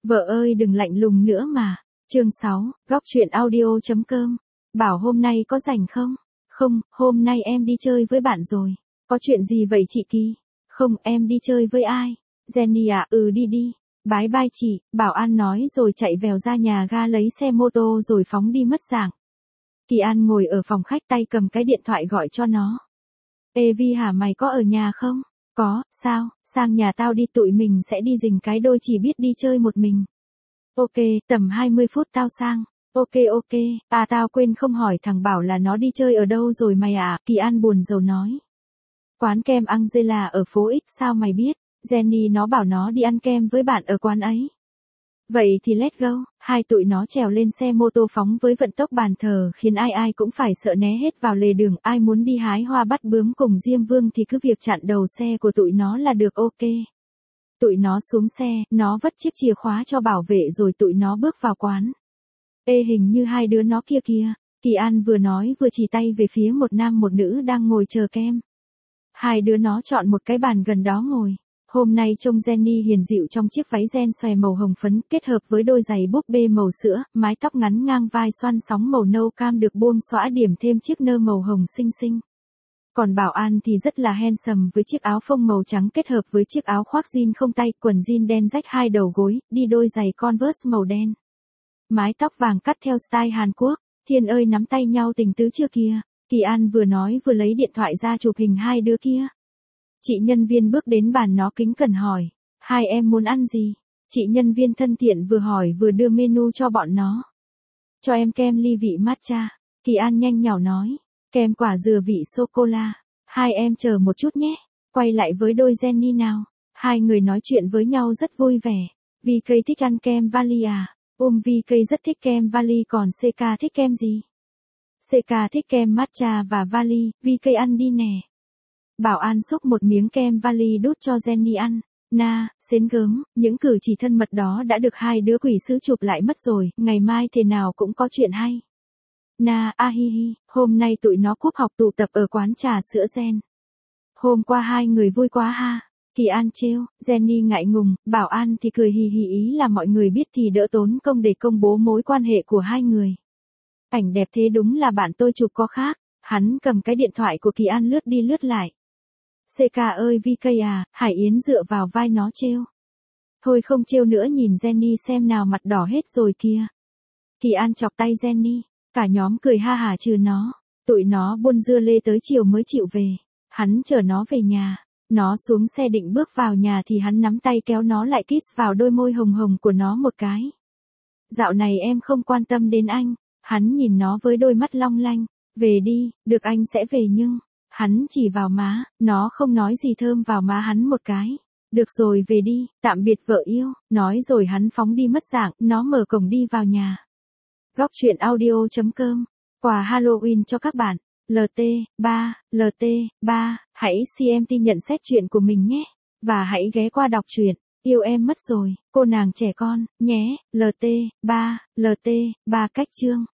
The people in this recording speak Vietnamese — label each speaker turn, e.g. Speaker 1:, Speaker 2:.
Speaker 1: Vợ ơi đừng lạnh lùng nữa mà. Chương 6, góc truyện audio.com. Bảo hôm nay có rảnh không? Không, hôm nay em đi chơi với bạn rồi. Có chuyện gì vậy chị Kỳ? Không, em đi chơi với ai? Jenny à, đi đi. Bye bye chị, Bảo An nói rồi chạy vèo ra nhà ga lấy xe mô tô rồi phóng đi mất dạng. Kỳ An ngồi ở phòng khách tay cầm cái điện thoại gọi cho nó. Ê Vi hả, mày có ở nhà không? Có, sao, sang nhà tao đi, tụi mình sẽ đi rình cái đôi, chỉ biết đi chơi một mình. Ok, tầm 20 phút tao sang. Ok, tao quên không hỏi thằng Bảo là nó đi chơi ở đâu rồi mày à, Kỳ An buồn rầu nói. Quán kem Angela ở phố X, sao mày biết? Jenny nó bảo nó đi ăn kem với bạn ở quán ấy. Vậy thì let's go, hai tụi nó trèo lên xe mô tô phóng với vận tốc bàn thờ khiến ai cũng phải sợ né hết vào lề đường, ai muốn đi hái hoa bắt bướm cùng Diêm Vương thì cứ việc chặn đầu xe của tụi nó là được. Ok. Tụi nó xuống xe, nó vất chiếc chìa khóa cho bảo vệ rồi tụi nó bước vào quán. Ê, hình như hai đứa nó kia kìa, Kỳ An vừa nói vừa chỉ tay về phía một nam một nữ đang ngồi chờ kem. Hai đứa nó chọn một cái bàn gần đó ngồi. Hôm nay trông Jenny hiền dịu trong chiếc váy ren xòe màu hồng phấn kết hợp với đôi giày búp bê màu sữa, mái tóc ngắn ngang vai xoăn sóng màu nâu cam được buông xõa điểm thêm chiếc nơ màu hồng xinh xinh. Còn Bảo An thì rất là handsome với chiếc áo phông màu trắng kết hợp với chiếc áo khoác jean không tay, quần jean đen rách hai đầu gối, đi đôi giày Converse màu đen. Mái tóc vàng cắt theo style Hàn Quốc. Thiên ơi, nắm tay nhau tình tứ chưa kìa. Kỳ An vừa nói vừa lấy điện thoại ra chụp hình hai đứa kia. Chị nhân viên bước đến bàn nó kính cẩn hỏi, hai em muốn ăn gì? Chị nhân viên thân thiện vừa hỏi vừa đưa menu cho bọn nó. Cho em kem ly vị matcha. Kỳ An nhanh nhảu nói, kem quả dừa vị sô-cô-la. Hai em chờ một chút nhé. Quay lại với đôi Jenny nào. Hai người nói chuyện với nhau rất vui vẻ. VK thích ăn kem vali à? VK rất thích kem vali, còn CK thích kem gì? CK thích kem matcha và vali, VK ăn đi nè. Bảo An xúc một miếng kem vali đút cho Jenny ăn. Na, xến gớm, những cử chỉ thân mật đó đã được hai đứa quỷ sứ chụp lại mất rồi, ngày mai thế nào cũng có chuyện hay. Na, hi, hôm nay tụi nó cúp học tụ tập ở quán trà sữa Gen. Hôm qua hai người vui quá ha. Kỳ An trêu, Jenny ngại ngùng, Bảo An thì cười hì hì, ý là mọi người biết thì đỡ tốn công để công bố mối quan hệ của hai người. Ảnh đẹp thế, đúng là bạn tôi chụp có khác. Hắn cầm cái điện thoại của Kỳ An lướt đi lướt lại. CK ơi VK à, Hải Yến dựa vào vai nó trêu. Thôi không trêu nữa, nhìn Jenny xem nào, mặt đỏ hết rồi kìa. Kỳ An chọc tay Jenny, cả nhóm cười ha hả trừ nó. Tụi nó buôn dưa lê tới chiều mới chịu về. Hắn chở nó về nhà. Nó xuống xe định bước vào nhà thì hắn nắm tay kéo nó lại, kiss vào đôi môi hồng hồng của nó một cái. Dạo này em không quan tâm đến anh. Hắn nhìn nó với đôi mắt long lanh. Về đi, được anh sẽ về nhưng... Hắn chỉ vào má, nó không nói gì, thơm vào má hắn một cái. Được rồi, về đi, tạm biệt vợ yêu, nói rồi hắn phóng đi mất dạng, nó mở cổng đi vào nhà. Góc truyện audio.com, quà Halloween cho các bạn. LT3, hãy CMT nhận xét chuyện của mình nhé. Và hãy ghé qua đọc truyện, yêu em mất rồi, cô nàng trẻ con, nhé. LT3 cách chương.